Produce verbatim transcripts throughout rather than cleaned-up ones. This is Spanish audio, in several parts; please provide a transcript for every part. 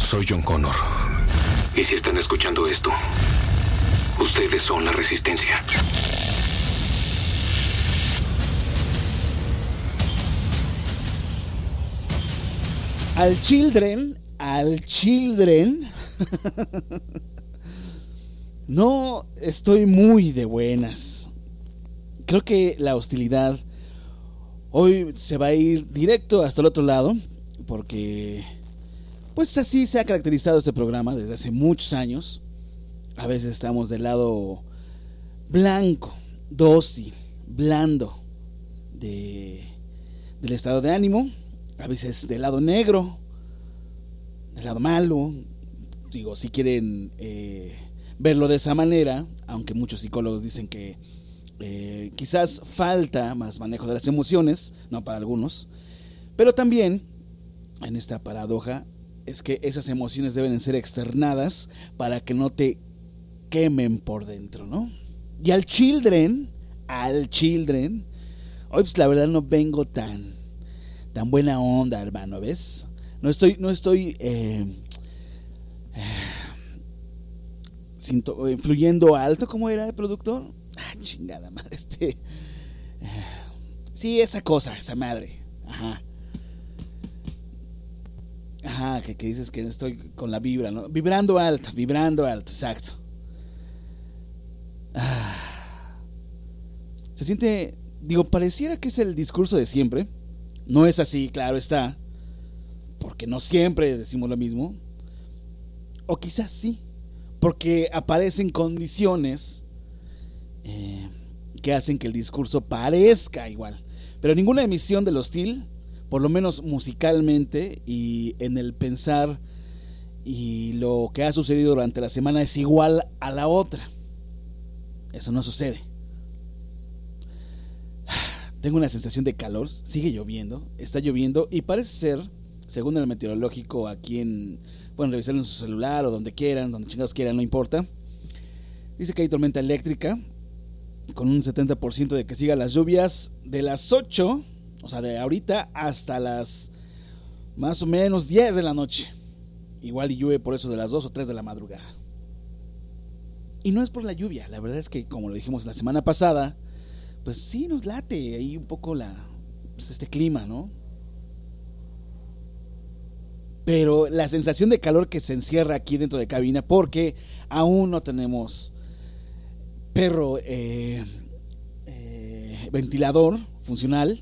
soy John Connor. Y si están escuchando esto, ustedes son la resistencia. Al children, al children. No estoy muy de buenas. Creo que la hostilidad hoy se va a ir directo hasta el otro lado, porque pues así se ha caracterizado este programa desde hace muchos años. A veces estamos del lado blanco, dócil, blando de, del estado de ánimo. A veces del lado negro, del lado malo. Digo, si quieren eh, verlo de esa manera, aunque muchos psicólogos dicen que eh, quizás falta más manejo de las emociones, no para algunos, pero también en esta paradoja es que esas emociones deben ser externadas para que no te quemen por dentro, ¿no? Y al children, al children, hoy pues la verdad no vengo tan, tan buena onda, hermano, ¿ves? No estoy, no estoy eh, Sinto, eh, fluyendo alto, ¿cómo era el productor? Ah, chingada madre, este. Eh, sí, esa cosa, esa madre. Ajá. Ajá, que, que dices que estoy con la vibra, ¿no? Vibrando alto, vibrando alto, exacto. Ah. Se siente, digo, pareciera que es el discurso de siempre. No es así, claro está, porque no siempre decimos lo mismo. O quizás sí, porque aparecen condiciones eh, que hacen que el discurso parezca igual. Pero ninguna emisión del hostil, por lo menos musicalmente y en el pensar y lo que ha sucedido durante la semana, es igual a la otra. Eso no sucede. Tengo una sensación de calor, sigue lloviendo, está lloviendo y parece ser, según el meteorológico aquí en... Pueden revisarlo en su celular o donde quieran, donde chingados quieran, no importa. Dice que hay tormenta eléctrica con un setenta por ciento de que sigan las lluvias de las ocho, o sea, de ahorita hasta las más o menos diez de la noche. Igual y llueve por eso de las dos o tres de la madrugada. Y no es por la lluvia, la verdad es que, como lo dijimos la semana pasada, pues sí nos late ahí un poco la, pues este clima, ¿no? Pero la sensación de calor que se encierra aquí dentro de cabina, porque aún no tenemos perro eh, eh, ventilador funcional,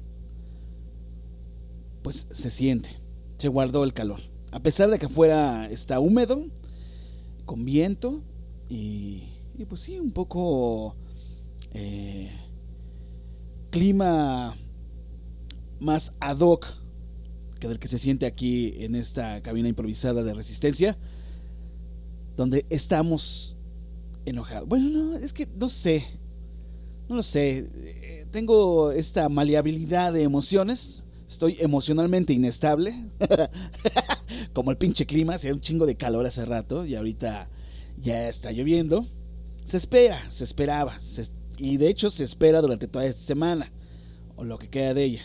pues se siente, se guardó el calor. A pesar de que afuera está húmedo, con viento y, y pues sí, un poco eh, clima más ad hoc que del que se siente aquí en esta cabina improvisada de Resistencia, donde estamos enojados. Bueno, no, es que no sé, no lo sé. Eh, tengo esta maleabilidad de emociones. Estoy emocionalmente inestable, como el pinche clima. Hacía un chingo de calor hace rato y ahorita ya está lloviendo. Se espera, se esperaba, se, y de hecho se espera durante toda esta semana, o lo que queda de ella.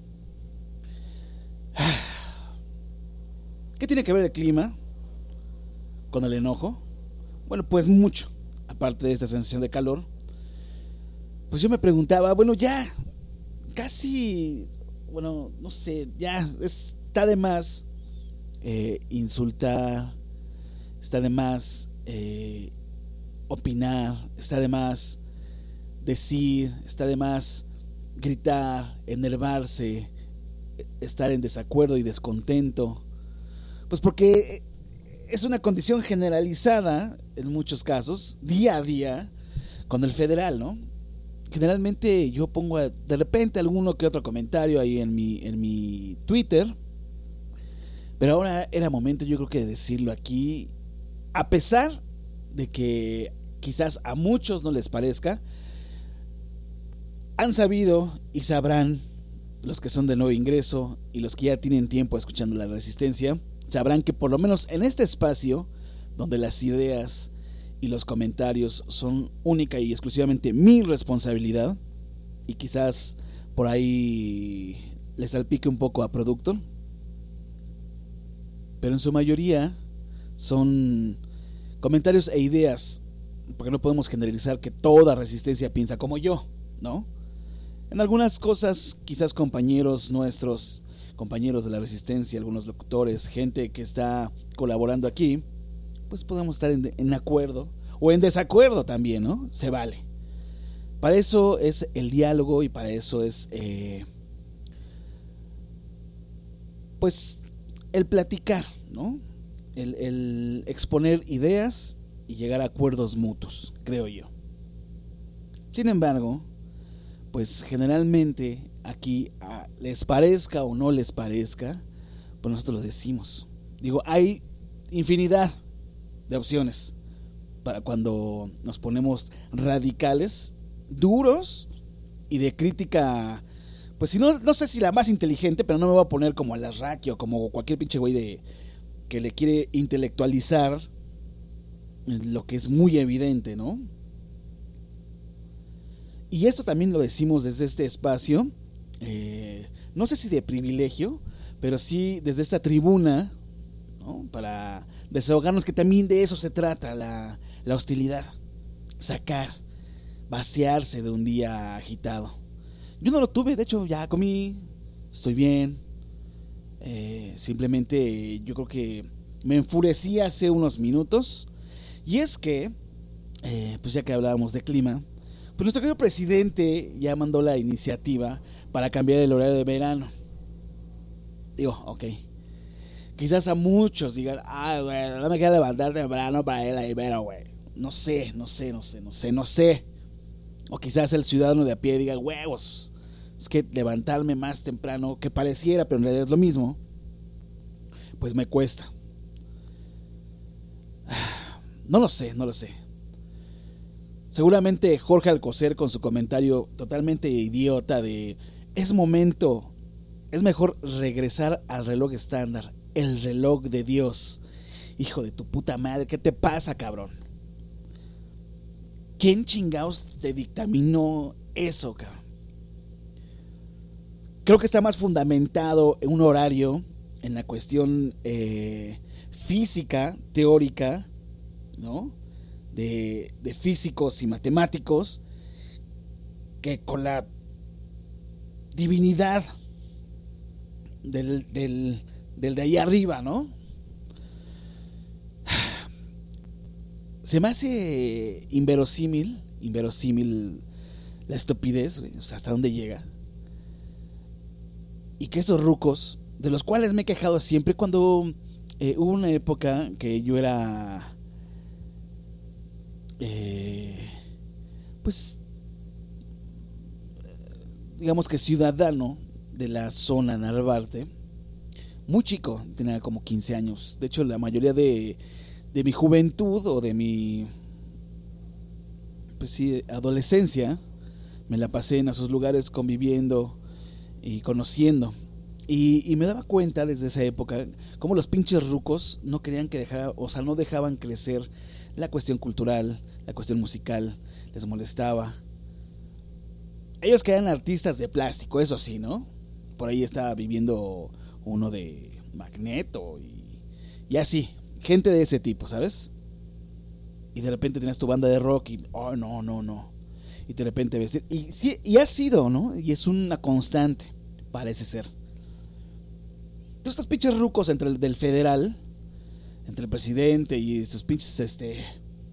¿Qué tiene que ver el clima con el enojo? Bueno, pues mucho. Aparte de esta sensación de calor, pues yo me preguntaba, bueno, ya casi, bueno, no sé, ya está de más eh, insultar, está de más eh, opinar, está de más decir, está de más gritar, enervarse, estar en desacuerdo y descontento. Pues porque es una condición generalizada en muchos casos, día a día, con el federal, ¿no? Generalmente yo pongo de repente alguno que otro comentario ahí en mi, en mi Twitter, pero ahora era momento, yo creo, que de decirlo aquí, a pesar de que quizás a muchos no les parezca. Han sabido y sabrán, los que son de nuevo ingreso y los que ya tienen tiempo escuchando La Resistencia, sabrán que por lo menos en este espacio, donde las ideas y los comentarios son única y exclusivamente mi responsabilidad, y quizás por ahí le salpique un poco a producto, pero en su mayoría son comentarios e ideas, porque no podemos generalizar que toda resistencia piensa como yo, ¿no? En algunas cosas, quizás compañeros nuestros, compañeros de la resistencia, algunos locutores, gente que está colaborando aquí, pues podemos estar en, en acuerdo o en desacuerdo también, ¿no? Se vale. Para eso es el diálogo y para eso es eh, pues el platicar, ¿no? El, el exponer ideas y llegar a acuerdos mutuos, creo yo. Sin embargo, pues generalmente aquí, a, les parezca o no les parezca, pues nosotros lo decimos. Digo, hay infinidad de opciones para cuando nos ponemos radicales, duros y de crítica, pues si no, no sé si la más inteligente, pero no me voy a poner como a Alasraqui o como cualquier pinche güey de que le quiere intelectualizar lo que es muy evidente, ¿no? Y esto también lo decimos desde este espacio, eh, no sé si de privilegio, pero sí desde esta tribuna, ¿no? Para desahogarnos, que también de eso se trata la, la hostilidad, sacar, vaciarse de un día agitado. Yo no lo tuve, de hecho ya comí, estoy bien, eh, simplemente yo creo que me enfurecí hace unos minutos, y es que, eh, pues ya que hablábamos de clima, pues nuestro querido presidente ya mandó la iniciativa para cambiar el horario de verano. Digo, ok. Quizás a muchos digan, ah, güey, no me quiero levantar temprano para ir a Ibero, güey. No sé, no sé, no sé, no sé, no sé. O quizás el ciudadano de a pie diga, huevos, es que levantarme más temprano, que pareciera, pero en realidad es lo mismo, pues me cuesta. No lo sé, no lo sé. Seguramente Jorge Alcocer, con su comentario totalmente idiota de es momento, es mejor regresar al reloj estándar, el reloj de Dios. Hijo de tu puta madre, ¿qué te pasa, cabrón? ¿Quién chingados te dictaminó eso, cabrón? Creo que está más fundamentado en un horario, en la cuestión eh, física, teórica, ¿no? De, de físicos y matemáticos, que con la divinidad del, del, del de ahí arriba, ¿no? Se me hace inverosímil, inverosímil la estupidez, o sea, hasta dónde llega. Y que esos rucos, de los cuales me he quejado siempre, cuando eh, hubo una época que yo era Eh, pues digamos que ciudadano de la zona Narvarte, muy chico, tenía como quince años. De hecho, la mayoría de, de mi juventud o de mi, pues sí, adolescencia, me la pasé en esos lugares conviviendo y conociendo. Y, y me daba cuenta desde esa época cómo los pinches rucos no querían que dejara, o sea, no dejaban crecer la cuestión cultural, la cuestión musical, les molestaba. Ellos que eran artistas de plástico, eso sí, ¿no? Por ahí estaba viviendo uno de Magneto y, y así, gente de ese tipo, ¿sabes? Y de repente tenías tu banda de rock y, oh, no, no, no. Y de repente ves, y sí, y ha sido, ¿no? Y es una constante, parece ser. Todos estos pinches rucos entre el del federal, entre el presidente y estos pinches, este,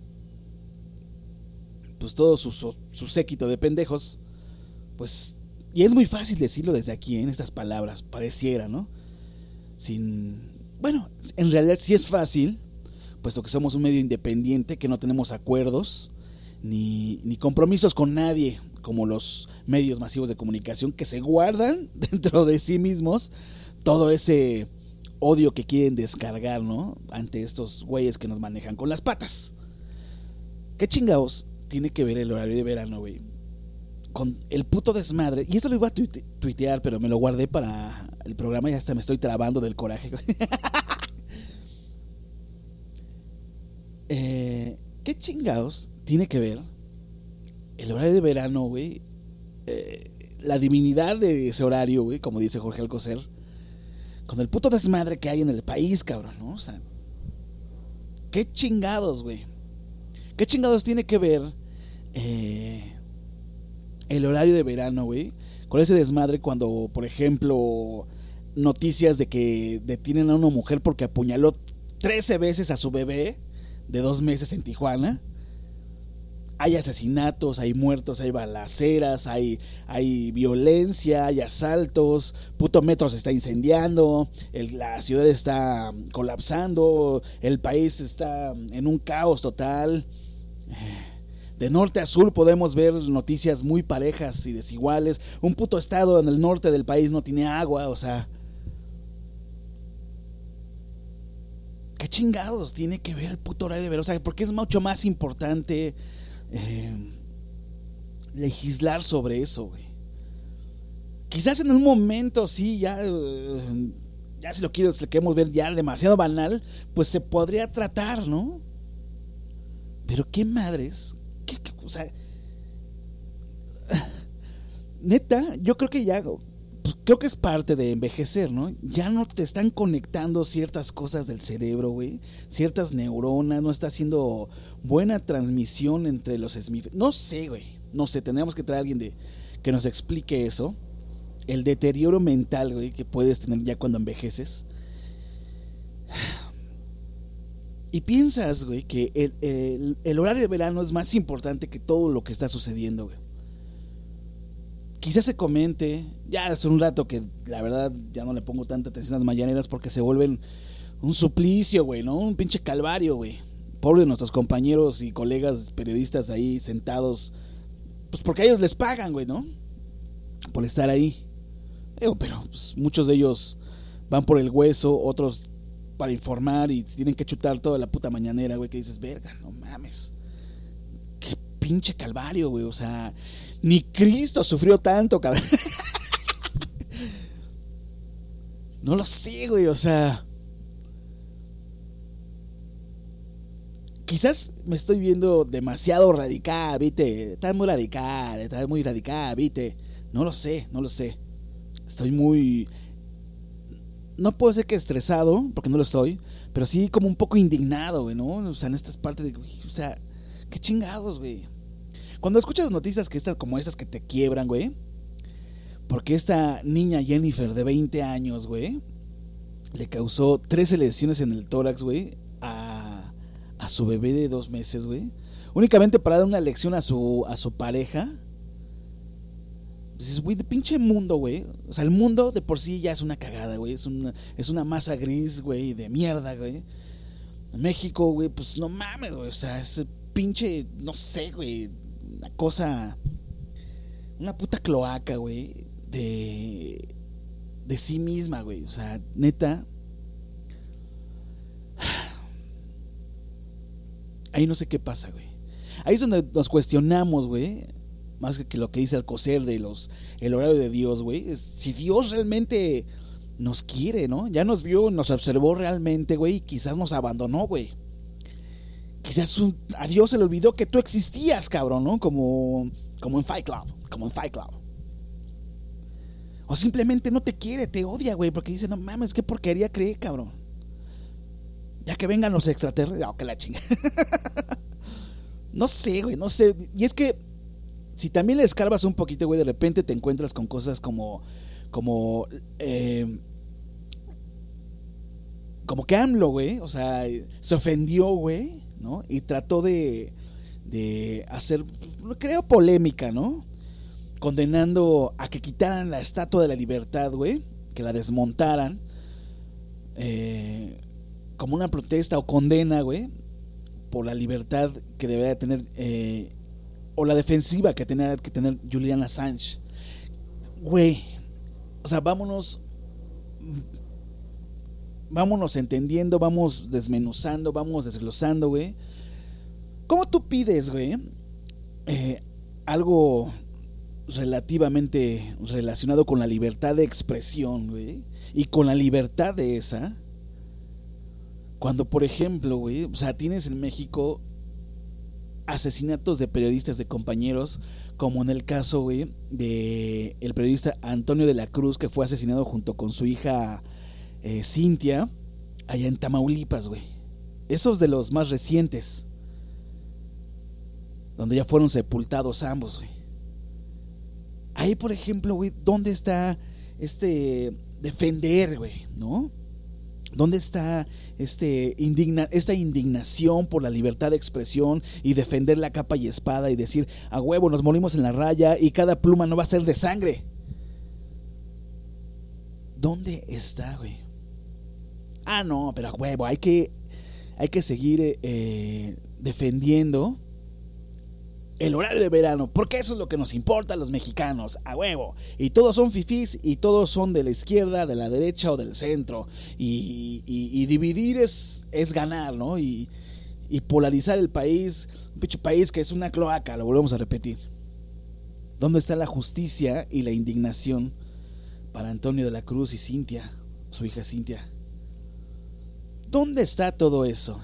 pues todo su, su, su séquito de pendejos, pues, y es muy fácil decirlo desde aquí, en estas palabras, pareciera, ¿no? Sin, bueno, en realidad sí es fácil, puesto que somos un medio independiente, que no tenemos acuerdos, ni, ni compromisos con nadie, como los medios masivos de comunicación, que se guardan dentro de sí mismos todo ese odio que quieren descargar, ¿no? Ante estos güeyes que nos manejan con las patas. ¿Qué chingados tiene que ver el horario de verano, güey, con el puto desmadre? Y esto lo iba a tuite- tuitear, pero me lo guardé para el programa y hasta me estoy trabando del coraje. eh, ¿Qué chingados tiene que ver el horario de verano, güey? Eh, la divinidad de ese horario, güey, como dice Jorge Alcocer, con el puto desmadre que hay en el país, cabrón, ¿no? O sea, ¿Qué chingados, güey? ¿Qué chingados tiene que ver eh, el horario de verano, güey, con ese desmadre cuando, por ejemplo, noticias de que detienen a una mujer porque apuñaló trece veces a su bebé de dos meses en Tijuana? Hay asesinatos, hay muertos, hay balaceras, hay, hay violencia, hay asaltos, puto metro se está incendiando, el, la ciudad está colapsando, el país está en un caos total. De norte a sur podemos ver noticias muy parejas y desiguales. Un puto estado en el norte del país no tiene agua, o sea, ¿qué chingados tiene que ver el puto horario de verano? O sea, porque es mucho más importante Eh, legislar sobre eso, güey. Quizás en un momento sí, ya, uh, ya si lo quiero, si lo queremos ver ya demasiado banal, pues se podría tratar, ¿no? Pero qué madres, ¿Qué, qué, o sea, neta, yo creo que ya, pues, creo que es parte de envejecer, ¿no? Ya no te están conectando ciertas cosas del cerebro, güey, ciertas neuronas, no está haciendo buena transmisión entre los hemisferios. No sé, güey, no sé, tendríamos que traer a alguien de, que nos explique eso, el deterioro mental, güey, que puedes tener ya cuando envejeces. Y piensas, güey, que el, el, el horario de verano es más importante que todo lo que está sucediendo, güey. Quizás se comente, ya hace un rato que la verdad ya no le pongo tanta atención a las mañaneras porque se vuelven un suplicio, güey, ¿no? Un pinche calvario, güey. Pobre de nuestros compañeros y colegas periodistas ahí sentados, pues porque a ellos les pagan, güey, ¿no? Por estar ahí. Digo, pero pues, muchos de ellos van por el hueso, otros para informar y tienen que chutar toda la puta mañanera, güey, que dices, verga, no mames. Qué pinche calvario, güey, o sea, ni Cristo sufrió tanto, cabrón. No lo sé, güey, o sea, quizás me estoy viendo demasiado radical, ¿viste? Está muy radical, está muy radical, ¿viste? No lo sé, no lo sé. Estoy muy... No puedo decir que estresado, porque no lo estoy, pero sí como un poco indignado, güey, ¿no? O sea, en estas partes de... O sea, qué chingados, güey. Cuando escuchas noticias que estas, como estas que te quiebran, güey, porque esta niña Jennifer de veinte años, güey, le causó trece lesiones en el tórax, güey, a, a su bebé de dos meses, güey, únicamente para dar una lección a su, a su pareja. Dices, güey, de pinche mundo, güey. O sea, el mundo de por sí ya es una cagada, güey. Es una, es una masa gris, güey, de mierda, güey. México, güey, pues no mames, güey. O sea, es pinche, no sé, güey, una cosa, una puta cloaca, güey, de, de sí misma, güey. O sea, neta. Ahí no sé qué pasa, güey. Ahí es donde nos cuestionamos, güey. Más que lo que dice Alcocer de los el horario de Dios, güey, es si Dios realmente nos quiere, ¿no? Ya nos vio, nos observó realmente, güey, y quizás nos abandonó, güey. Quizás un, a Dios se le olvidó que tú existías, cabrón, ¿no? Como, como en Fight Club, como en Fight Club. O simplemente no te quiere, te odia, güey, porque dice, no mames, qué porquería cree, cabrón. Ya que vengan los extraterrestres, no, que la chinga. No sé, güey, no sé. Y es que si también le escarbas un poquito, güey, de repente te encuentras con cosas como, como, eh, como que AMLO, güey, o sea, se ofendió, güey, ¿no? Y trató de, de hacer, creo, polémica, ¿no? Condenando a que quitaran la Estatua de la Libertad, güey, que la desmontaran, eh, como una protesta o condena, güey, por la libertad que debería tener, eh, o la defensiva que tenía que tener Julian Assange. Güey, o sea, vámonos vámonos entendiendo, vamos desmenuzando, vamos desglosando, güey. ¿Cómo tú pides, güey, eh, algo relativamente relacionado con la libertad de expresión, güey, y con la libertad de esa, cuando, por ejemplo, güey, o sea, tienes en México asesinatos de periodistas, de compañeros, como en el caso, güey, de el periodista Antonio de la Cruz, que fue asesinado junto con su hija eh, Cintia, allá en Tamaulipas, güey. esos de los más recientes, donde ya fueron sepultados ambos, güey. Ahí, por ejemplo, güey, ¿dónde está este defender, güey, ¿no? ¿Dónde está este indigna, esta indignación por la libertad de expresión y defender la capa y espada y decir, a huevo, nos morimos en la raya y cada pluma no va a ser de sangre? ¿Dónde está, güey? Ah, no, pero a huevo, hay que, hay que seguir eh, defendiendo el horario de verano, porque eso es lo que nos importa a los mexicanos, a huevo. Y todos son fifís y todos son de la izquierda, de la derecha o del centro. Y, y, y dividir es, es ganar, ¿no? Y, y polarizar el país, un pinche país que es una cloaca, lo volvemos a repetir. ¿Dónde está la justicia y la indignación para Antonio de la Cruz y Cintia, su hija Cintia? ¿Dónde está todo eso?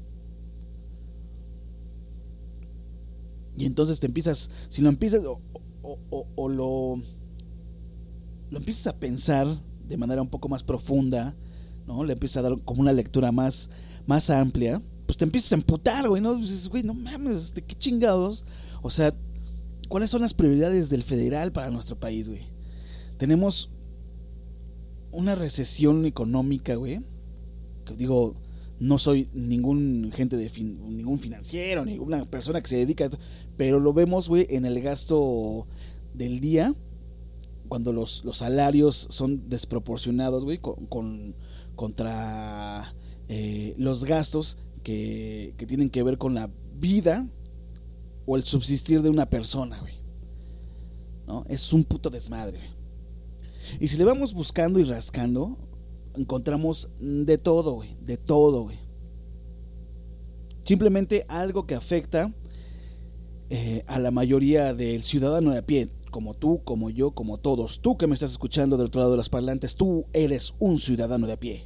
Y entonces te empiezas, si lo empiezas o, o, o, o lo, lo empiezas a pensar de manera un poco más profunda, ¿no? Le empiezas a dar como una lectura más, más amplia, pues te empiezas a emputar, güey, ¿no? Dices, güey, no mames, ¿de qué chingados? O sea, ¿cuáles son las prioridades del federal para nuestro país, güey? Tenemos una recesión económica, güey, que digo, no soy ningún gente de fin, ningún financiero, ninguna persona que se dedica a esto, pero lo vemos, güey, en el gasto del día, cuando los, los salarios son desproporcionados, güey, con, con, contra eh, los gastos que, que tienen que ver con la vida o el subsistir de una persona, güey, ¿no? Es un puto desmadre, güey. Y si le vamos buscando y rascando, encontramos de todo, güey, de todo, güey. Simplemente algo que afecta eh, a la mayoría del ciudadano de a pie, como tú, como yo, como todos. Tú que me estás escuchando del otro lado de los parlantes, tú eres un ciudadano de a pie.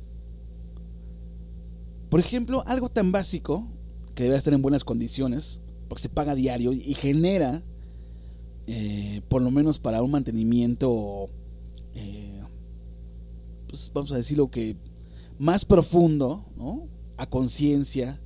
Por ejemplo, algo tan básico que debe estar en buenas condiciones, porque se paga diario y genera, eh, por lo menos para un mantenimiento, eh, pues vamos a decirlo que más profundo, ¿no? A conciencia,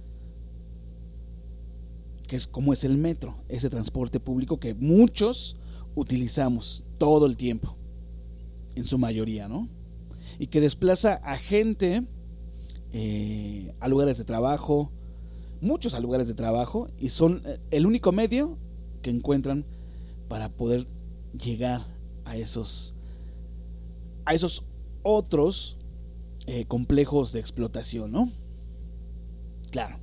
que es como es el metro, ese transporte público que muchos utilizamos todo el tiempo, en su mayoría, ¿no? Y que desplaza a gente eh, a lugares de trabajo, muchos a lugares de trabajo, y son el único medio que encuentran para poder llegar a esos a esos otros eh, complejos de explotación, ¿no? Claro.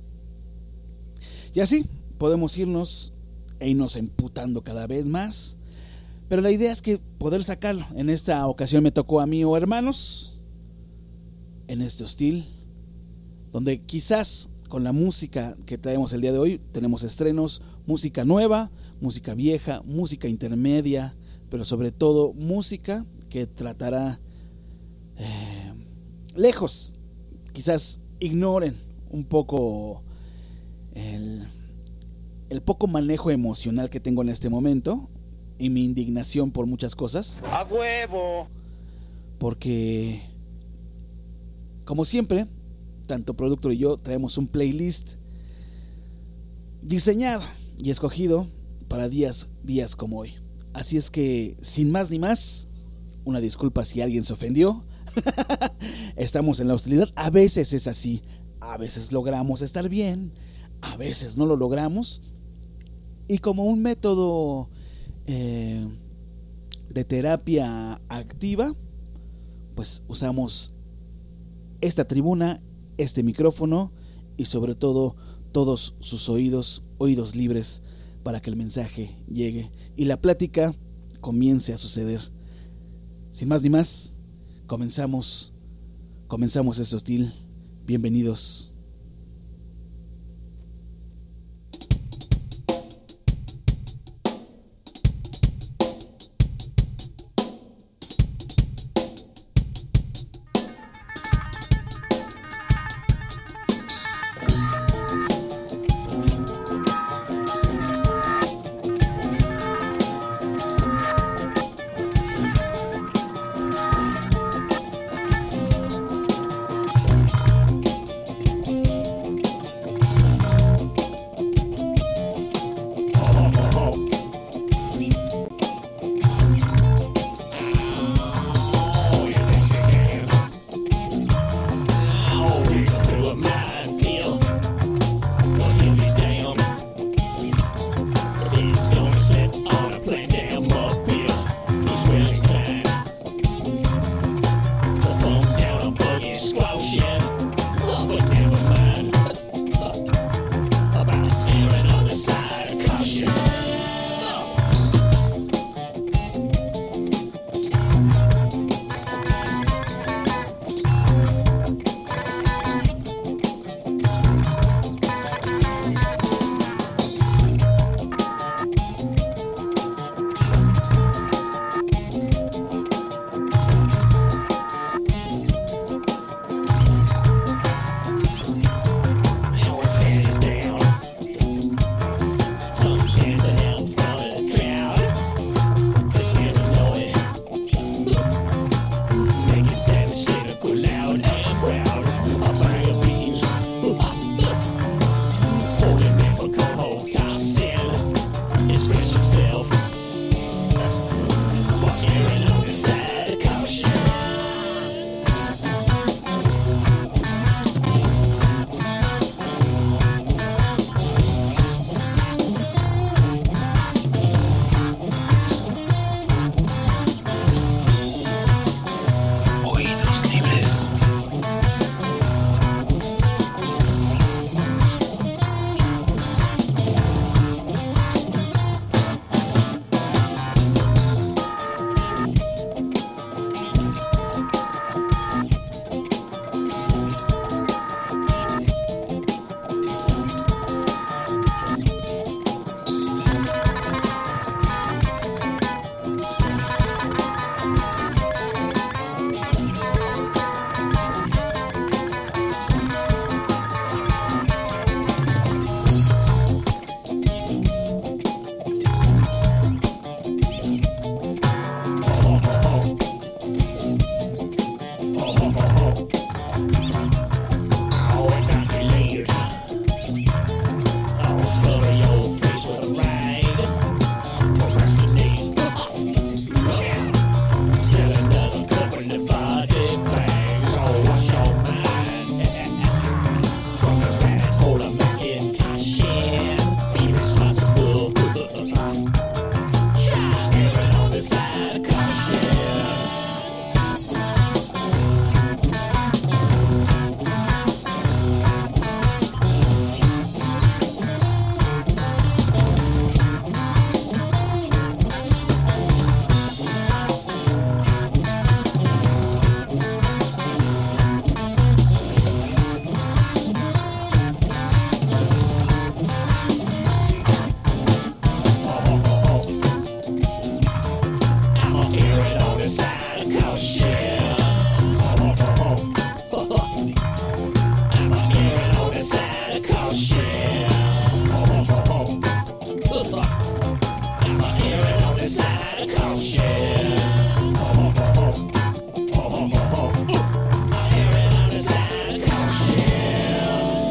Y así podemos irnos e irnos emputando cada vez más, pero la idea es que poder sacarlo. En esta ocasión me tocó a mí o hermanos en este hostil, donde quizás con la música que traemos el día de hoy tenemos estrenos, música nueva, música vieja, música intermedia, pero sobre todo música que tratará eh, lejos, quizás ignoren un poco el, el poco manejo emocional que tengo en este momento y mi indignación por muchas cosas. ¡A huevo! Porque, como siempre, tanto Productor y yo traemos un playlist diseñado y escogido para días, días como hoy. Así es que, sin más ni más, una disculpa si alguien se ofendió. Estamos en la hostilidad. A veces es así. A veces logramos estar bien, a veces no lo logramos. Y como un método eh, de terapia activa, pues usamos esta tribuna, este micrófono y sobre todo todos sus oídos, oídos libres, para que el mensaje llegue y la plática comience a suceder. Sin más ni más, comenzamos, comenzamos este hostil. Bienvenidos.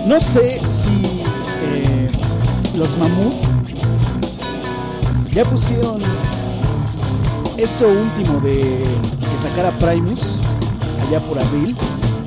No sé si eh, los Mamut ya pusieron esto último de que sacara Primus allá por abril.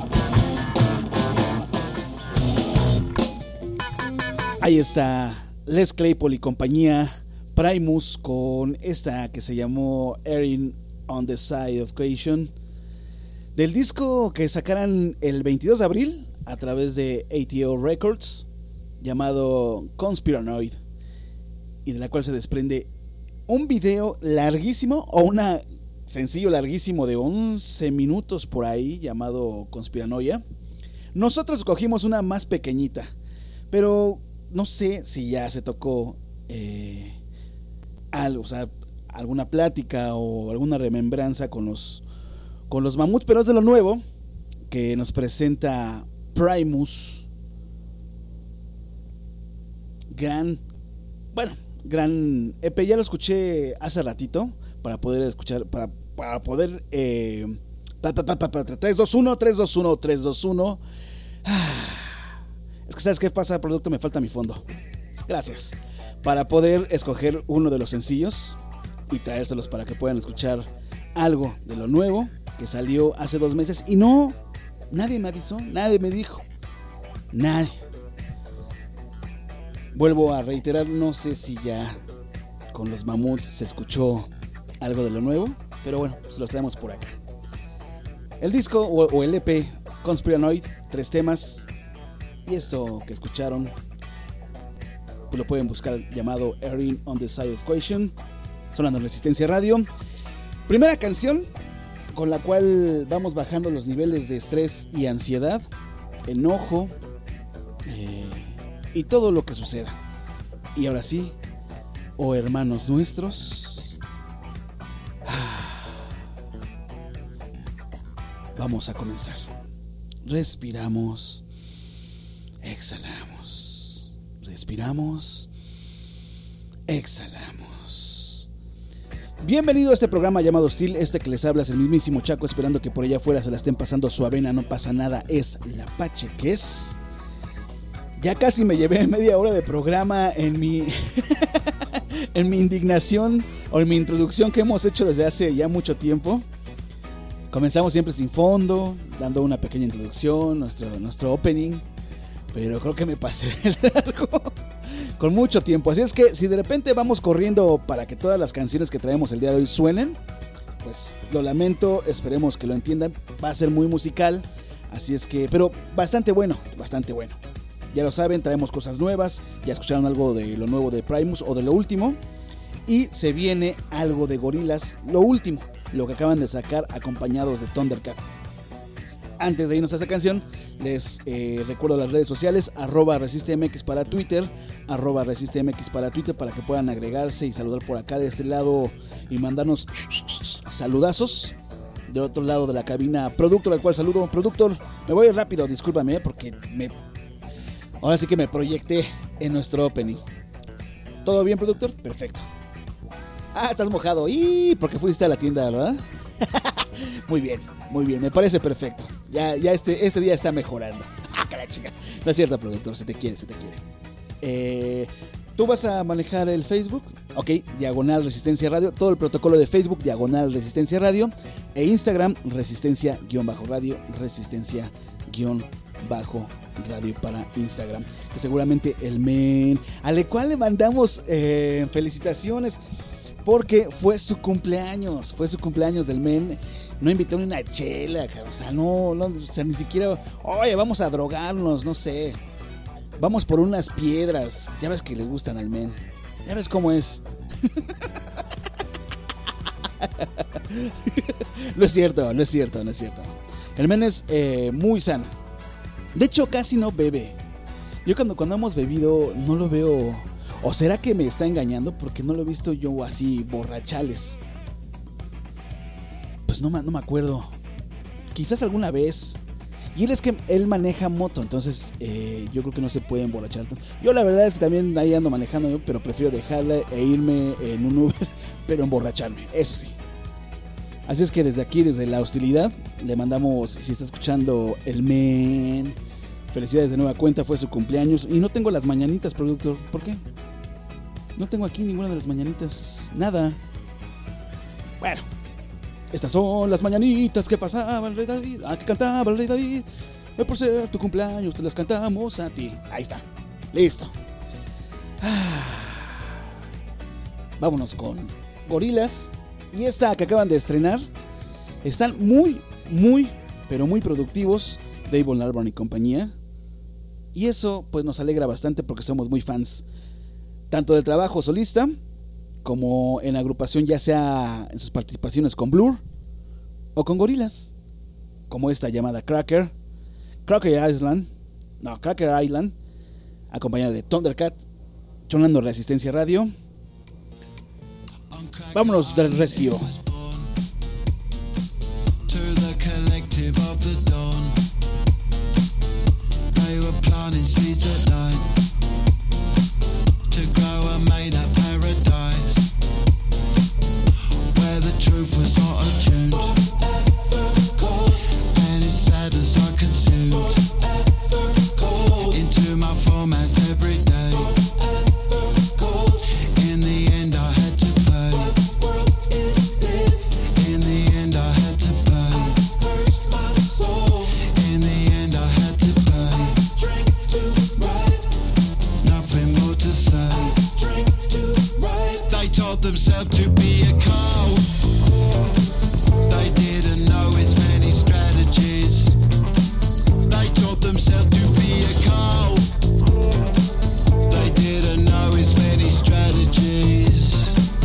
Ahí está Les Claypool y compañía, Primus, con esta que se llamó Erring on the Side of Caution, del disco que sacaran el veintidós de abril a través de A T O Records, llamado Conspiranoid, y de la cual se desprende un video larguísimo, o un sencillo larguísimo de once minutos por ahí, llamado Conspiranoia. Nosotros escogimos una más pequeñita, pero no sé si ya se tocó eh, algo, o sea, alguna plática o alguna remembranza con los, con los Mamut, pero es de lo nuevo que nos presenta Primus. Gran, bueno, gran E P. Ya lo escuché hace ratito para poder escuchar, para, para poder eh, tres dos uno, tres dos uno, tres dos uno. Es que ¿sabes qué pasa, producto? Me falta mi fondo. Gracias. Para poder escoger uno de los sencillos y traérselos para que puedan escuchar algo de lo nuevo que salió hace dos meses. Y no, nadie me avisó, nadie me dijo. Nadie. Vuelvo a reiterar, no sé si ya con los Mamuts se escuchó algo de lo nuevo, pero bueno, pues los traemos por acá. El disco o, o el E P Conspiranoid, tres temas. Y esto que escucharon, pues lo pueden buscar llamado Erring on the Side of Caution, sonando en Resistencia Radio. Primera canción con la cual vamos bajando los niveles de estrés y ansiedad, enojo eh, y todo lo que suceda. Y ahora sí, oh hermanos nuestros, vamos a comenzar. Respiramos. Exhalamos, respiramos, exhalamos. Bienvenido a este programa llamado Hostil. Este que les habla es el mismísimo Chaco, esperando que por allá afuera se la estén pasando su avena. No pasa nada, es la Pache que es. Ya casi me llevé media hora de programa en mi en mi indignación o en mi introducción que hemos hecho desde hace ya mucho tiempo. Comenzamos siempre sin fondo, dando una pequeña introducción, nuestro, nuestro opening. Pero creo que me pasé de largo con mucho tiempo. Así es que si de repente vamos corriendo para que todas las canciones que traemos el día de hoy suenen, pues lo lamento, esperemos que lo entiendan. Va a ser muy musical, así es que, pero bastante bueno, bastante bueno. Ya lo saben, traemos cosas nuevas. Ya escucharon algo de lo nuevo de Primus o de lo último. Y se viene algo de Gorillaz, lo último, lo que acaban de sacar acompañados de Thundercat. Antes de irnos a esa canción, les eh, recuerdo las redes sociales, arroba ResisteMX para Twitter, arroba ResisteMX para Twitter, para que puedan agregarse y saludar por acá de este lado y mandarnos saludazos. Del otro lado de la cabina, productor, al cual saludo. Productor, me voy rápido, discúlpame, porque me ahora sí que me proyecté en nuestro opening. ¿Todo bien, productor? Perfecto. Ah, estás mojado. ¿Y porque fuiste a la tienda, verdad? Muy bien, muy bien, me parece perfecto. Ya, ya este, este día está mejorando. Ah, cara chica. No es cierto, productor, se te quiere, se te quiere. Eh, ¿Tú vas a manejar el Facebook? Ok, Diagonal Resistencia Radio. Todo el protocolo de Facebook, Diagonal Resistencia Radio. E Instagram, Resistencia-Radio, Resistencia-Radio para Instagram. Que seguramente el men, al cual le mandamos eh, felicitaciones, porque fue su cumpleaños, fue su cumpleaños del men. No invitó ni una chela, o sea, no, no, o sea, ni siquiera, oye, vamos a drogarnos, no sé. Vamos por unas piedras, ya ves que le gustan al men. Ya ves cómo es. No es cierto, no es cierto, no es cierto. El men es eh, muy sano. De hecho, casi no bebe. Yo cuando, cuando hemos bebido, no lo veo. ¿O será que me está engañando? Porque no lo he visto yo así borrachales. Pues no, no me acuerdo. Quizás alguna vez. Y él es que él maneja moto, entonces eh, yo creo que no se puede emborrachar. Yo la verdad es que también ahí ando manejando yo, pero prefiero dejarla e irme en un Uber, pero emborracharme, eso sí. Así es que desde aquí, desde la hostilidad, le mandamos, si está escuchando el men, Felicidades de nueva cuenta, fue su cumpleaños. Y no tengo las mañanitas, productor. ¿Por qué? No tengo aquí ninguna de las mañanitas. Nada. Bueno, estas son las mañanitas que pasaba el rey David. Ah, que cantaba el rey David. Hoy por ser tu cumpleaños te las cantamos a ti. Ahí está. Listo. Ah. Vámonos con Gorillaz. Y esta que acaban de estrenar. Están muy, muy, pero muy productivos. Damon Albarn y compañía. Y eso pues nos alegra bastante porque somos muy fans tanto del trabajo solista como en la agrupación, ya sea en sus participaciones con Blur o con Gorillaz, como esta llamada Cracker Cracker Island, no, Cracker Island, acompañada de Thundercat, sonando Resistencia Radio. Vámonos del recio. Planting seeds at night to grow a made-up paradise where the truth was not attuned, and its sadness I consumed into my formats every day. In the end I had to pay. In the end I had to pay. In the end I had to pay. Nothing more to say. They told themselves to be a cult. They didn't know as many strategies. They told themselves to be a cult. They didn't know as many strategies.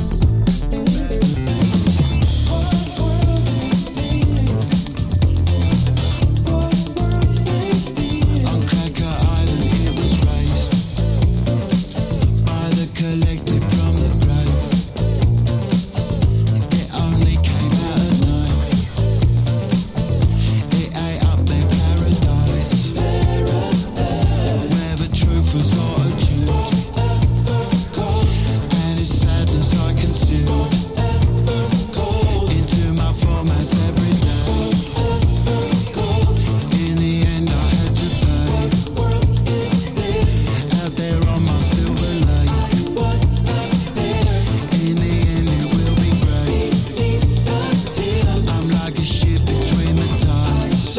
On Cracker Island it was raised by the collective from the grave. It only came out at night. It ate up their paradise, where the truth was not attuned, and its sadness I consumed into my formats every day. In the end I had to pay. Out there on my silver lake. In the end it will be great. I'm like a ship between the tides.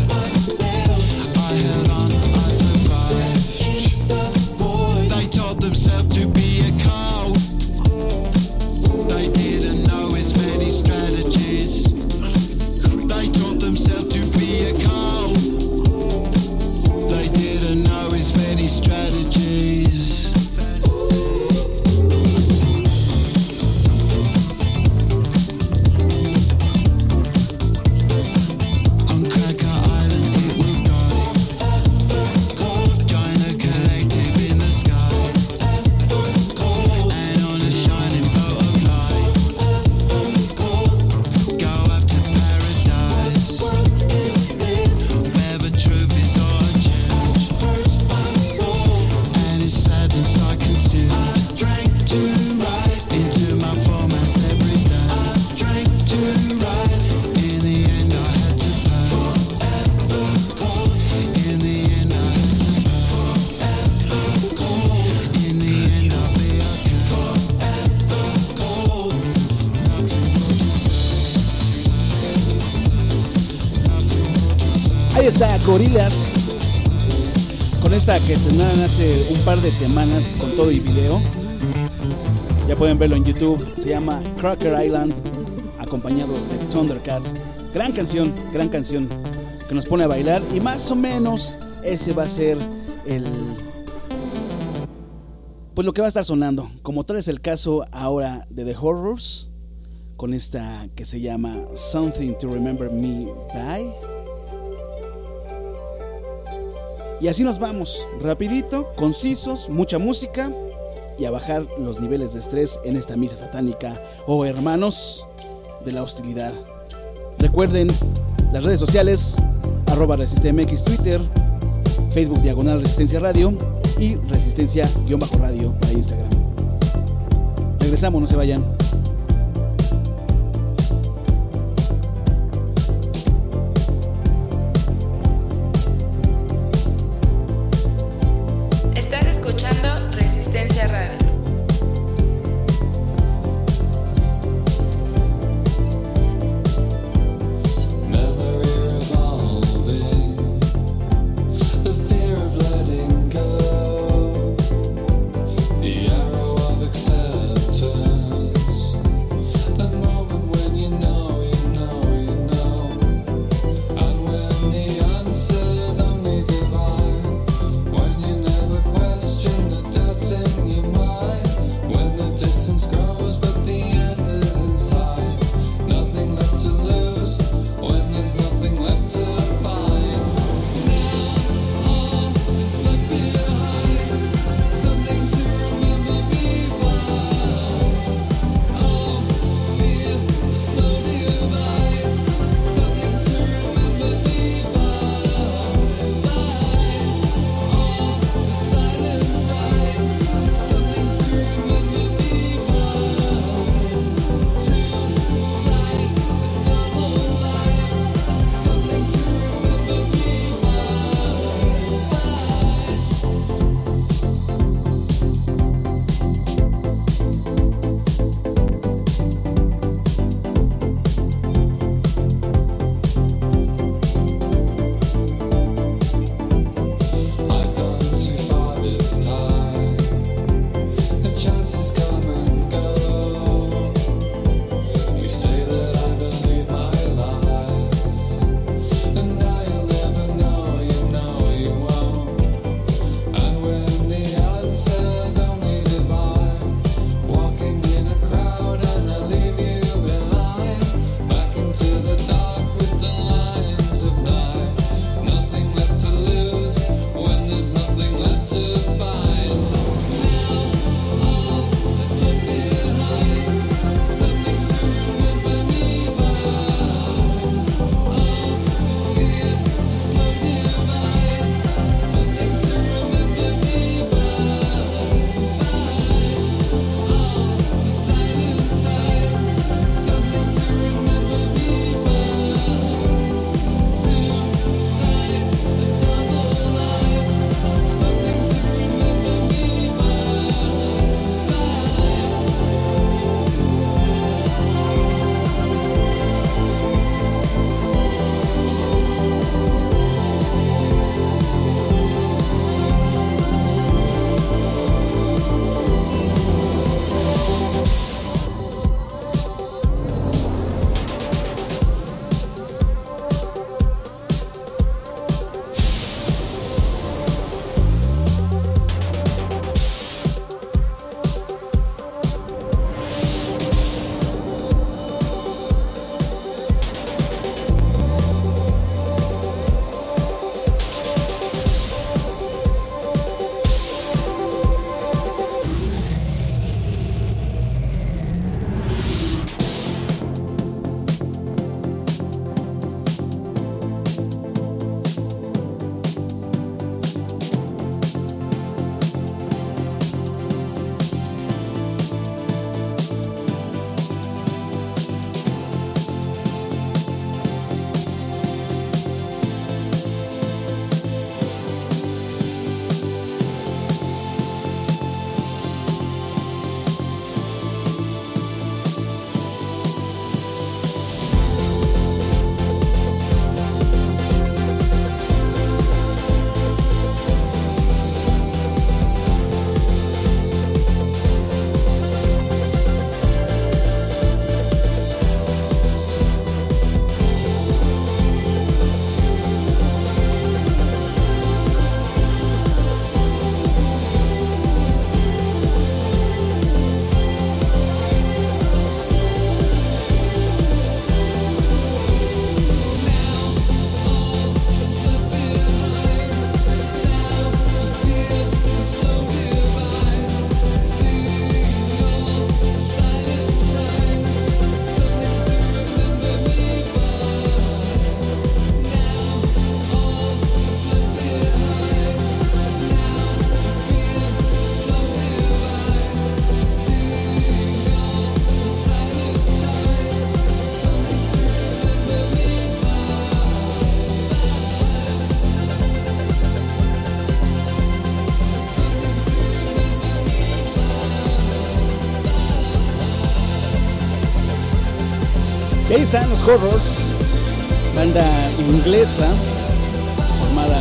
I held on, I survived. They told themselves to be a cult. They didn't know as many strategies. They taught themselves to be a cult. They didn't know as many strategies. On Cracker Island it will die. Join the collective in the sky, and on a shining boat of light, go up to paradise, where the truth is all changed, and its sadness I consume into my formats every day. In the end I had to pay. In the end I had to pay. In the end I'll be okay. Ahí está Gorillaz, con esta que estrenaron hace un par de semanas con todo y video. Ya pueden verlo en YouTube. Se llama Cracker Island, acompañados de Thundercat. Gran canción, gran canción que nos pone a bailar. Y más o menos ese va a ser el, pues lo que va a estar sonando. Como tal es el caso ahora de The Horrors, con esta que se llama Something to Remember Me By. Y así nos vamos, rapidito, concisos, mucha música y a bajar los niveles de estrés en esta misa satánica, oh hermanos de la hostilidad. Recuerden las redes sociales, arroba ResisteMX, Twitter, Facebook diagonal Resistencia Radio y Resistencia-Radio para Instagram. Regresamos, no se vayan. Y ahí están los Horrors, banda inglesa formada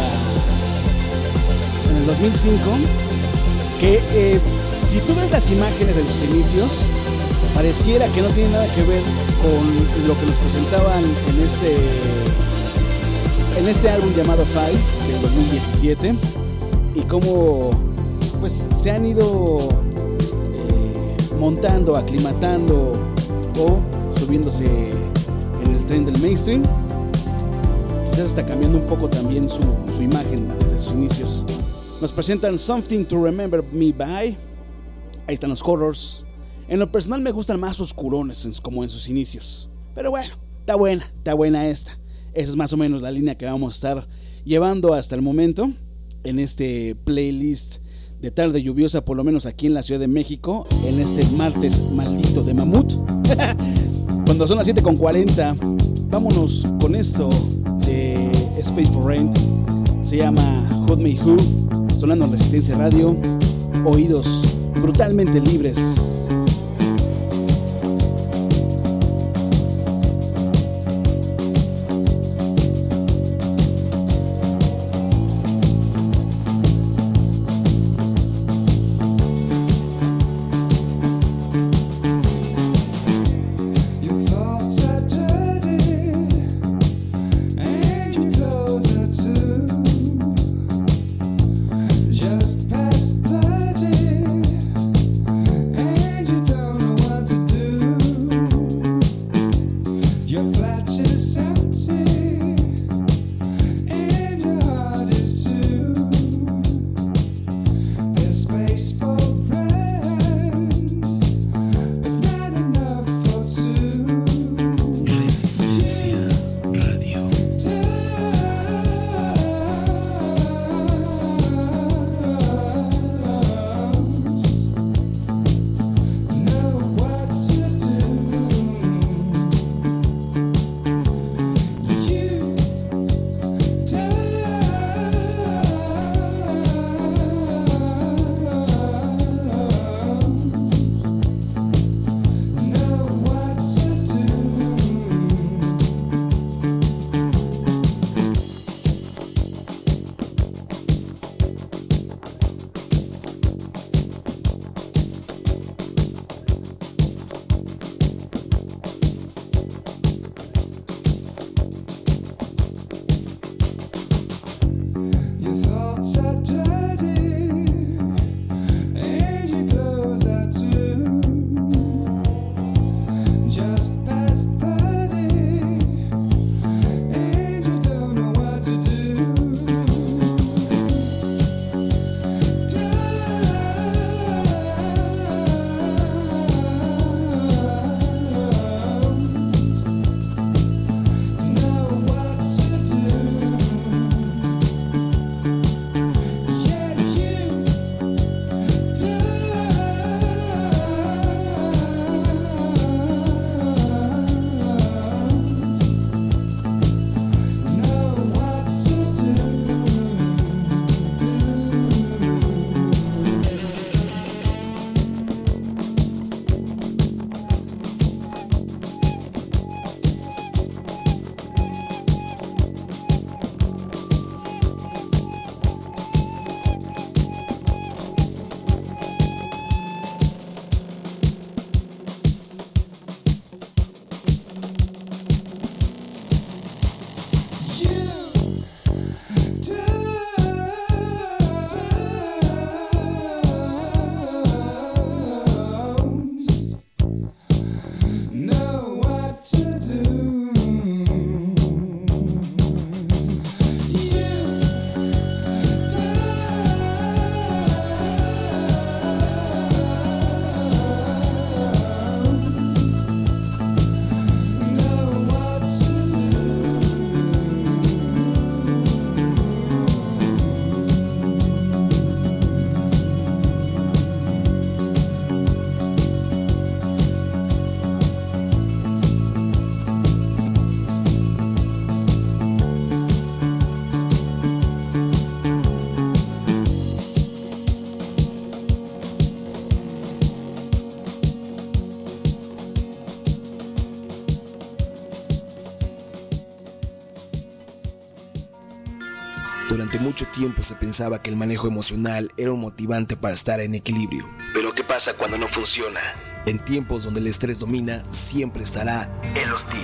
en el dos mil cinco, que eh, si tú ves las imágenes de sus inicios, pareciera que no tiene nada que ver con lo que nos presentaban en este en este álbum llamado Five del dos mil diecisiete, y cómo pues se han ido eh, montando, aclimatando o subiéndose en el tren del mainstream. Quizás está cambiando un poco también su, su imagen desde sus inicios. Nos presentan Something to Remember Me By. Ahí están los Horrors. En lo personal me gustan más oscurones como en sus inicios, pero bueno, está buena, está buena esta. Esa es más o menos la línea que vamos a estar llevando hasta el momento en este playlist de tarde lluviosa, por lo menos aquí en la Ciudad de México, en este martes maldito de mamut. Cuando son las siete con cuarenta, vámonos con esto de Space for Rent. Se llama Hot Me Who, sonando en Resistencia Radio. Oídos brutalmente libres. Just past thirty, and you don't know what to do. Your flat is empty, and your heart is too. There's space for friends, but not enough for two. Resistencia Radio. Yeah, you mucho tiempo se pensaba que el manejo emocional era un motivante para estar en equilibrio. Pero ¿qué pasa cuando no funciona? En tiempos donde el estrés domina, siempre estará el hostil.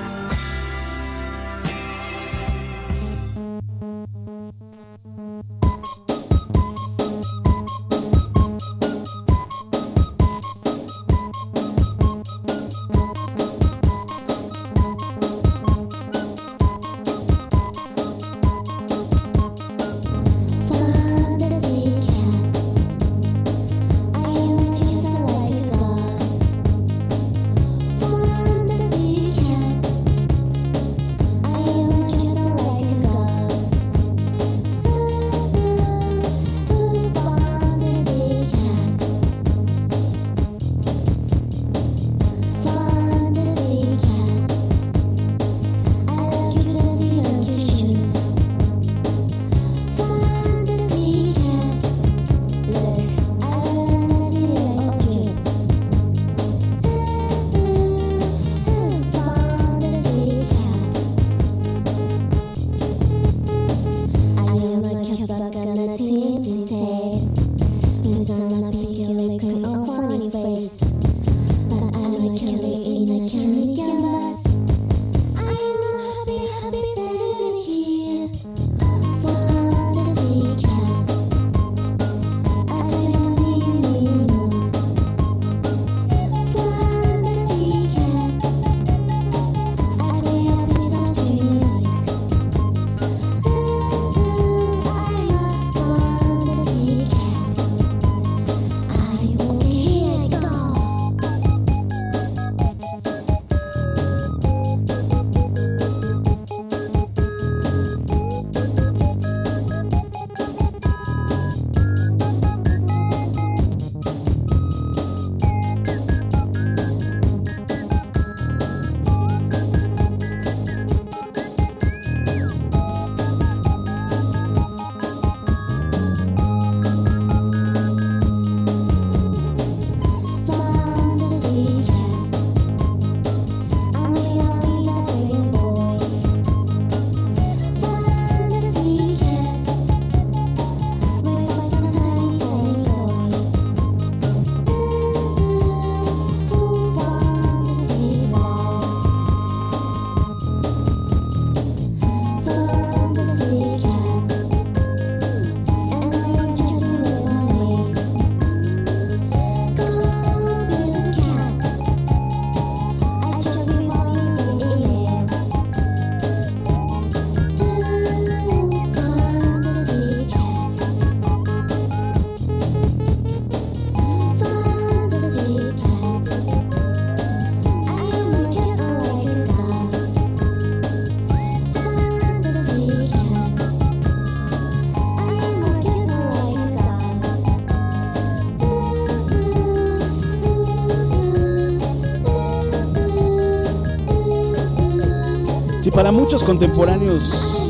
Si para muchos contemporáneos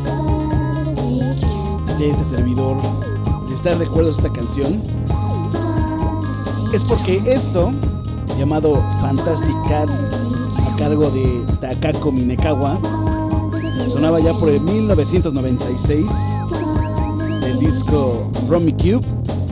de este servidor les trae recuerdos esta canción, es porque esto, llamado Fantastic Cat, a cargo de Takako Minekawa, sonaba ya por el mil novecientos noventa y seis del disco Rummy Cube,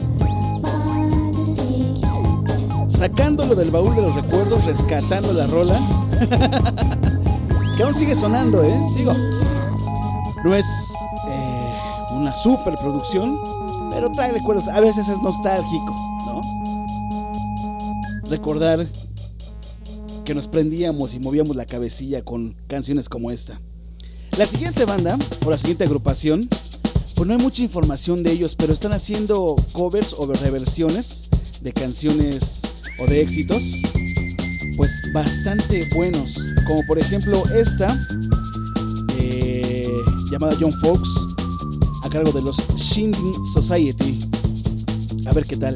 sacándolo del baúl de los recuerdos, rescatando la rola que aún sigue sonando, ¿eh? Digo, no es eh, una superproducción, pero trae recuerdos. A veces es nostálgico, ¿no? Recordar que nos prendíamos y movíamos la cabecilla con canciones como esta. La siguiente banda, o la siguiente agrupación, pues no hay mucha información de ellos, pero están haciendo covers o reversiones de canciones o de éxitos, pues bastante buenos, como por ejemplo esta eh, llamada Young Folks, a cargo de los Shindig Society. A ver qué tal.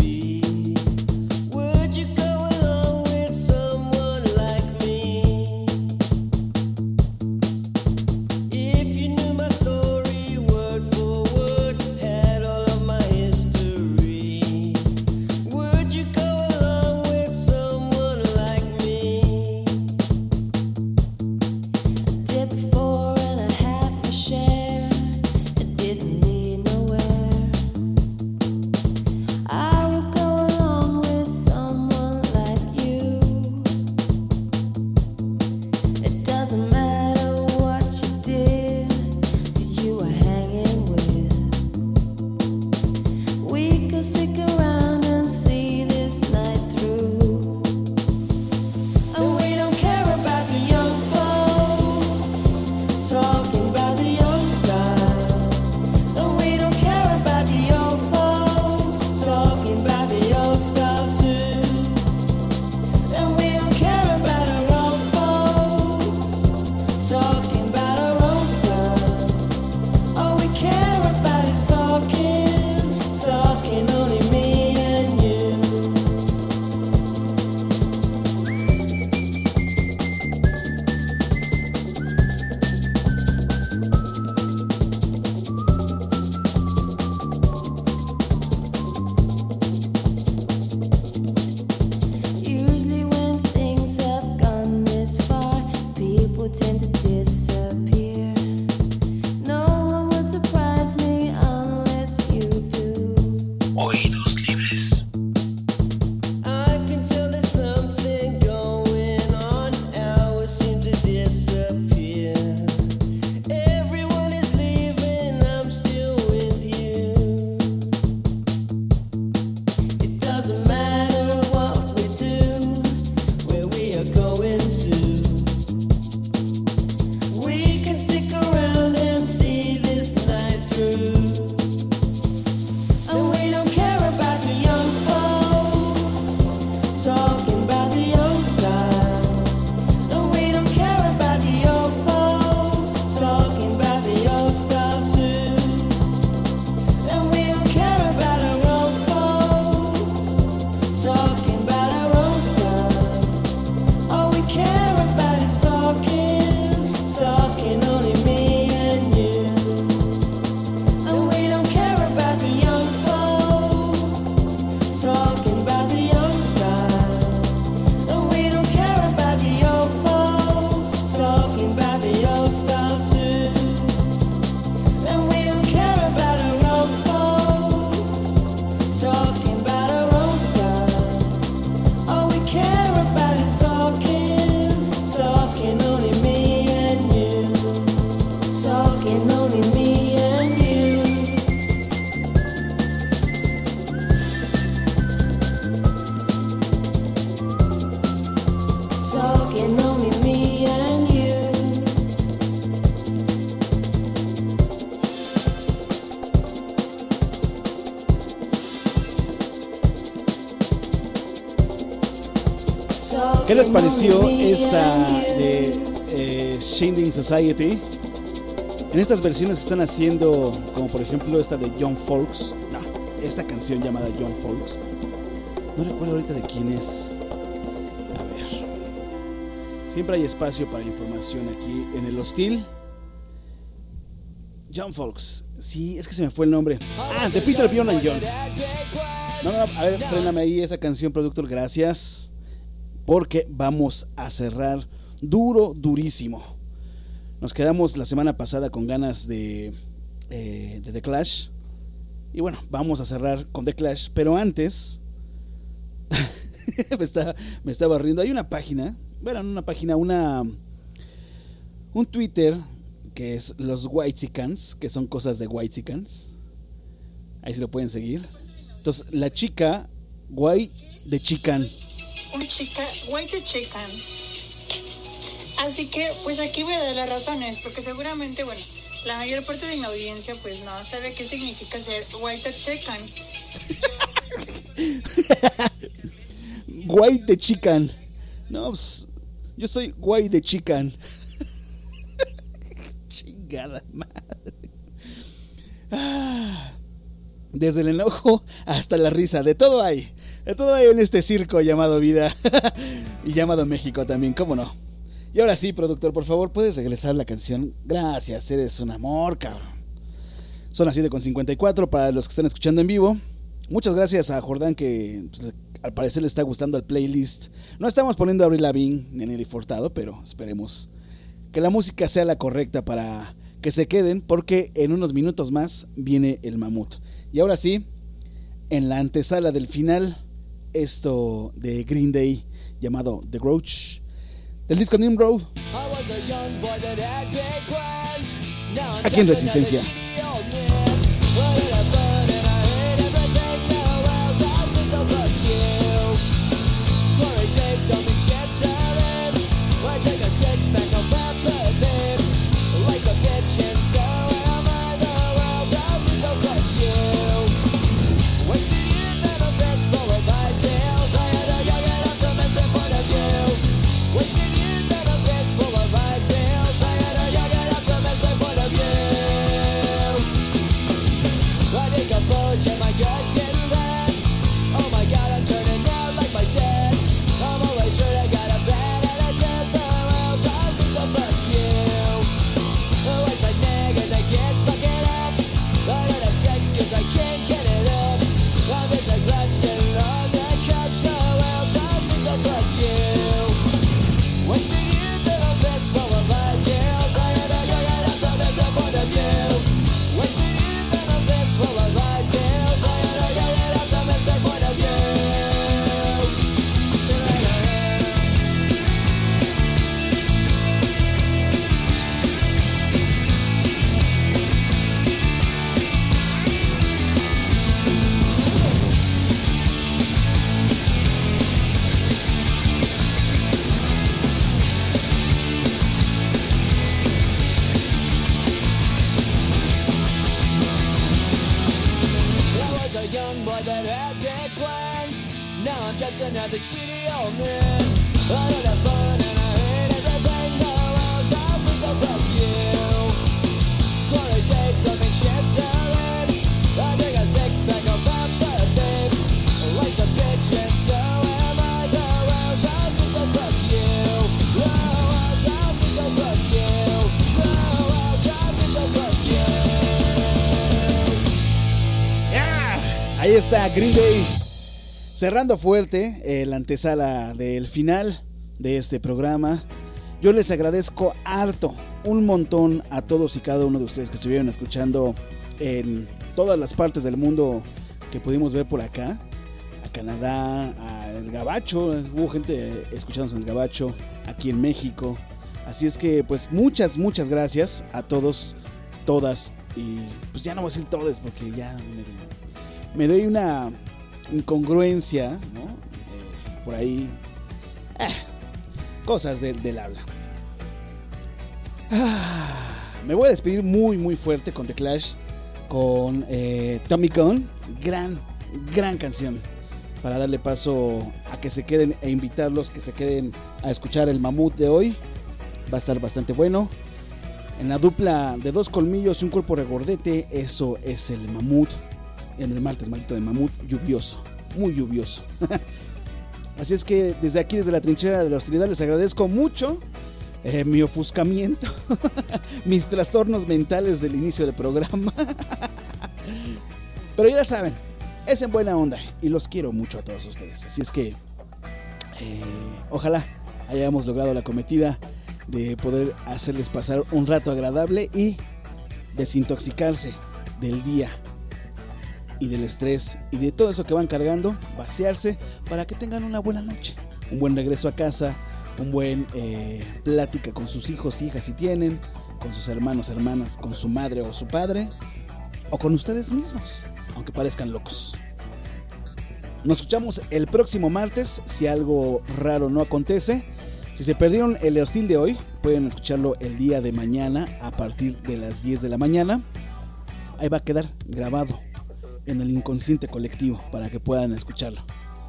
Would you go along with someone like me? tend to disappear. No one would surprise me unless you do. Oídos libres. I can tell there's something going on. Hours seem to disappear. Everyone is leaving, I'm still with you. It doesn't matter what we do, where we are going to. We can stick around and see this night through. And we don't care about the young folks talking about the old style. And we don't care about the old folks talking about the old style too. And we don't care about our old folks talking about our own style. All we care about is talking, talking only me and you. And we don't care about the young folks talking about the old style. And we don't care about the old folks talking about the old style too. And we don't care about our old folks talking about our own style. All we care about is talking, talking only me and you. Talking only me and you. Talking only me and you. ¿Qué les pareció esta de eh, Changing Society? En estas versiones que están haciendo, como por ejemplo esta de Young Folks, no, esta canción llamada Young Folks, no recuerdo ahorita de quién es. A ver, siempre hay espacio para información aquí en el hostil. Young Folks, sí, es que se me fue el nombre. Ah, de Peter, Bjorn and John. No, no, a ver, fréname ahí esa canción, productor, gracias. Porque vamos a cerrar duro, durísimo. Nos quedamos la semana pasada con ganas de, eh, de The Clash. Y bueno, vamos a cerrar con The Clash. Pero antes, me, está, me estaba riendo. Hay una página, bueno, no una página, una un Twitter que es los Whitexicans, que son cosas de Whitexicans. Ahí se lo pueden seguir. Entonces, la chica Guay de Chican. Un chica, white chican. Así que, pues aquí voy a dar las razones, porque seguramente, bueno, la mayor parte de mi audiencia, pues no sabe qué significa ser white chican. Guay de Chican. No, pues, yo soy Guay de Chican. Chingada madre. Ah, desde el enojo hasta la risa, de todo hay. De todo hay en este circo llamado vida y llamado México también, ¿cómo no? Y ahora sí, productor, por favor, ¿puedes regresar la canción? Gracias, eres un amor, cabrón. Son las siete con cincuenta y cuatro para los que están escuchando en vivo. Muchas gracias a Jordán que pues, al parecer le está gustando el playlist. No estamos poniendo a Avril Lavigne ni a Nelly Furtado, pero esperemos que la música sea la correcta para que se queden, porque en unos minutos más viene el mamut. Y ahora sí, en la antesala del final, esto de Green Day llamado The Grouch, del disco Nimrod, aquí en Resistencia. Should I just another shitty old man. I don't have fun and I hate everything. The world told me so fuck you. Glory tapes don't mean shit to me. I drink a six pack of empathy. Life's a bitch and so am I. The world told me so fuck you. The world told me so fuck you. The world told me so fuck you. Yeah, ahí está Green Day. Cerrando fuerte eh, la antesala del final de este programa. Yo les agradezco harto, un montón a todos y cada uno de ustedes que estuvieron escuchando en todas las partes del mundo que pudimos ver por acá. A Canadá, a El Gabacho, hubo gente escuchándonos en El Gabacho, aquí en México. Así es que pues muchas, muchas gracias a todos, todas. Y pues ya no voy a decir todas porque ya me, me doy una incongruencia, ¿no? Eh, por ahí eh, cosas de, del habla. Ah, me voy a despedir muy muy fuerte con The Clash, con eh, Tommy Gunn. Gran, gran canción para darle paso a que se queden e invitarlos que se queden a escuchar el mamut de hoy. Va a estar bastante bueno. En la dupla de dos colmillos y un cuerpo regordete, eso es el mamut. En el martes maldito de mamut, lluvioso, muy lluvioso. Así es que desde aquí, desde la trinchera de la hostilidad, les agradezco mucho eh, mi ofuscamiento, mis trastornos mentales del inicio del programa. Pero ya saben, es en buena onda y los quiero mucho a todos ustedes. Así es que eh, ojalá hayamos logrado la cometida de poder hacerles pasar un rato agradable y desintoxicarse del día y del estrés y de todo eso que van cargando, vaciarse para que tengan una buena noche, un buen regreso a casa, un buen eh, plática con sus hijos, hijas si tienen, con sus hermanos, hermanas, con su madre o su padre, o con ustedes mismos, aunque parezcan locos. Nos escuchamos el próximo martes, si algo raro no acontece. Si se perdieron el hostil de hoy, pueden escucharlo el día de mañana a partir de las diez de la mañana. Ahí va a quedar grabado en el inconsciente colectivo para que puedan escucharlo.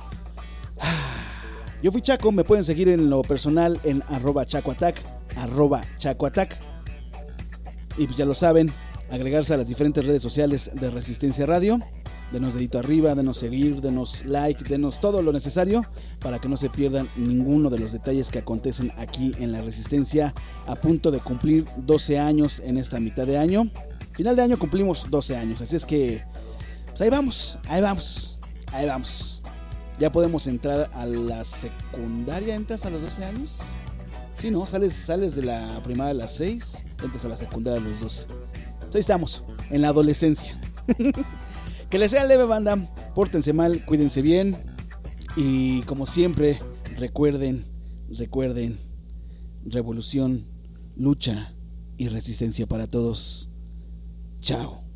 Yo fui Chaco, me pueden seguir en lo personal en arroba chacoatac, arroba chacoatac. Y pues ya lo saben, agregarse a las diferentes redes sociales de Resistencia Radio. Denos dedito arriba, denos seguir, denos like, denos todo lo necesario para que no se pierdan ninguno de los detalles que acontecen aquí en la Resistencia, a punto de cumplir doce años en esta mitad de año. Final de año cumplimos doce años, así es que pues ahí vamos, ahí vamos, ahí vamos. Ya podemos entrar a la secundaria. ¿Entras a los doce años? Sí, ¿no? Sales, sales de la primaria a las seis, entras a la secundaria a los doce. Pues ahí estamos, en la adolescencia. Que les sea leve, banda. Pórtense mal, cuídense bien. Y como siempre, recuerden, recuerden, revolución, lucha y resistencia para todos. Chao.